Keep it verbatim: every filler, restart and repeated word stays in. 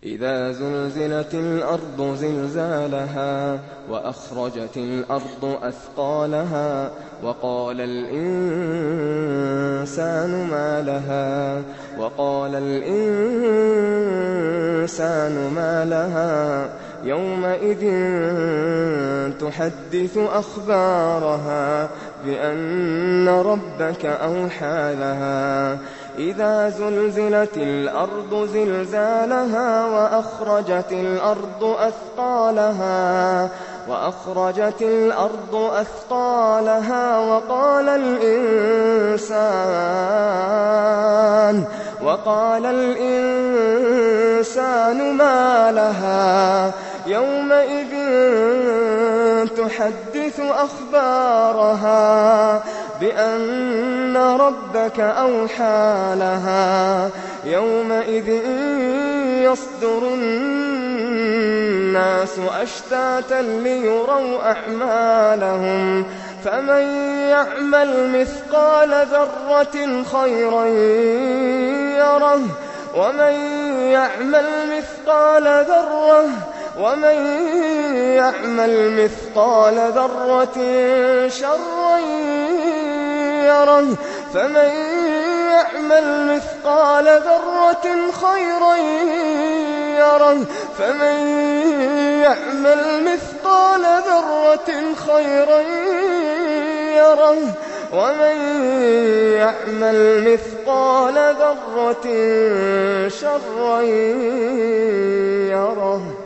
إذا زلزلت الأرض زلزالها وأخرجت الأرض أثقالها وقال الإنسان ما لها وقال الإنسان ما لها يومئذ تحدث أخبارها بأن ربك أوحى لها إذا زلزلت الأرض زلزالها وأخرجت الأرض أثقالها وأخرجت الأرض أثقالها وقال الإنسان وقال الإنسان ما لها يومئذ تحدث أخبارها بأن ربك أوحى لها يومئذ يصدر الناس أشتاتا ليروا أعمالهم فمن يعمل مثقال ذرة خيرا يره ومن يعمل مثقال ذرة ومن يعمل مثقال ذرة شرا يره فمن يعمل مثقال ذرة خيرا يره فمن يعمل مثقال ذرة خيرا يره ومن يعمل مثقال ذرة شرا يره.